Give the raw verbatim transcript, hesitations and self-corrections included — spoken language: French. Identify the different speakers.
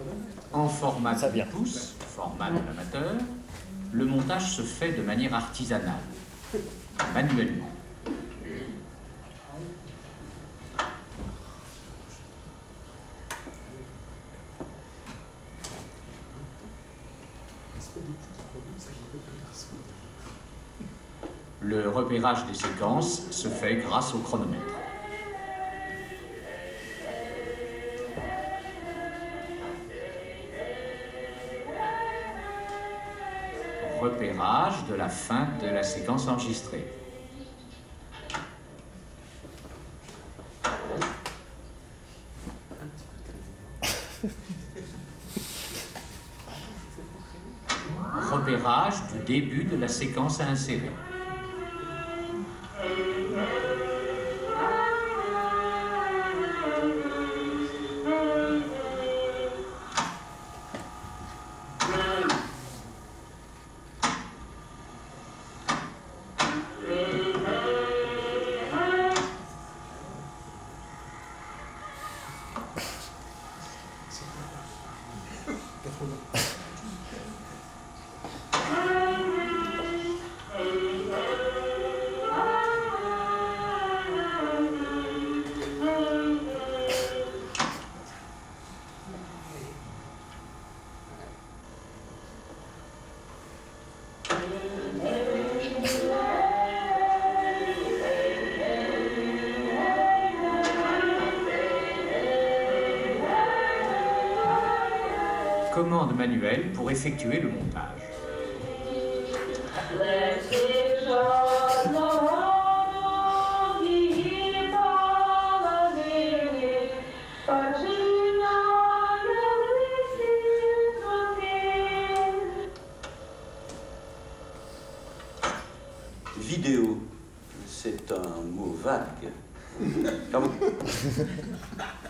Speaker 1: En format dix pouces, format de l'amateur, le montage se fait de manière artisanale, manuellement. Le repérage des séquences se fait grâce au chronomètre. Repérage de la fin de la séquence enregistrée. Repérage du début de la séquence à insérer. Commande manuelle pour effectuer le montage.
Speaker 2: Vidéo, c'est un mot vague. Quand vous...